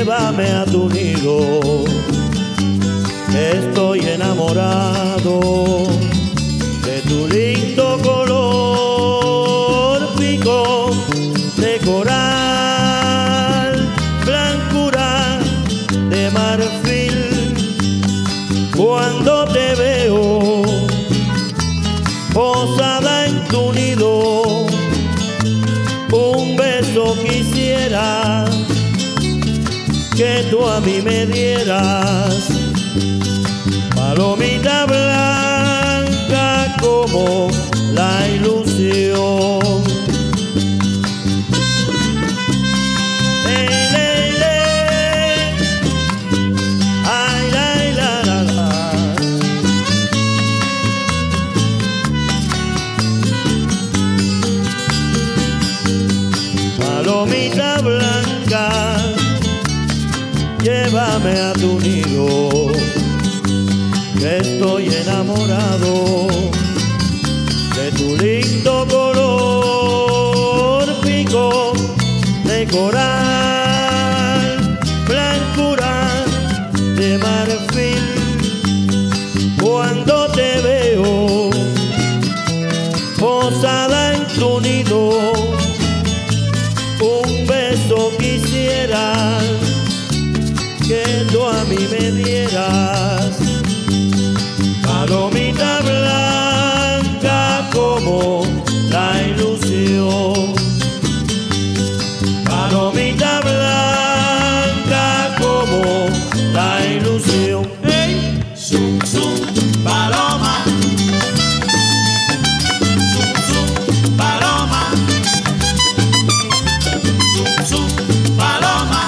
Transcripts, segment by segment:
llévame a tu nido. Estoy enamorado de tu lindo color, pico de coral, blancura de marfil. Cuando te veo posada en tu nido, un beso quisiera que tú a mí me dieras. Palomita blanca como la ilusión. Ley, ley, ley. Ay, ay, la, la, la. Palomita blanca, llévame a tu nido. Estoy enamorado de tu lindo color, pico de coral, blancura de marfil. Cuando te veo posada en tu nido, un beso quisiera que tú a mí me dieras. Palomita blanca como la ilusión. Palomita blanca como la ilusión. Hey, zum, zum, paloma. Zum, zum, paloma. Zum, zum, paloma.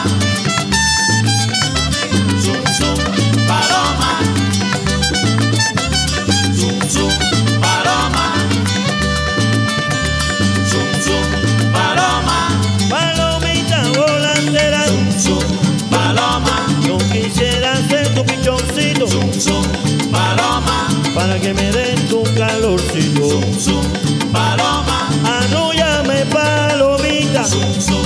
Zum, zum, paloma. Zum, zum, paloma. Zum, zum, paloma. Palomita volandera, Zum, zum, paloma. yo quisiera ser tu pichoncito Zum, zum, paloma. para que me den tu calorcito. Zum, zum, paloma. Arrúllame palomita, Zum, zum,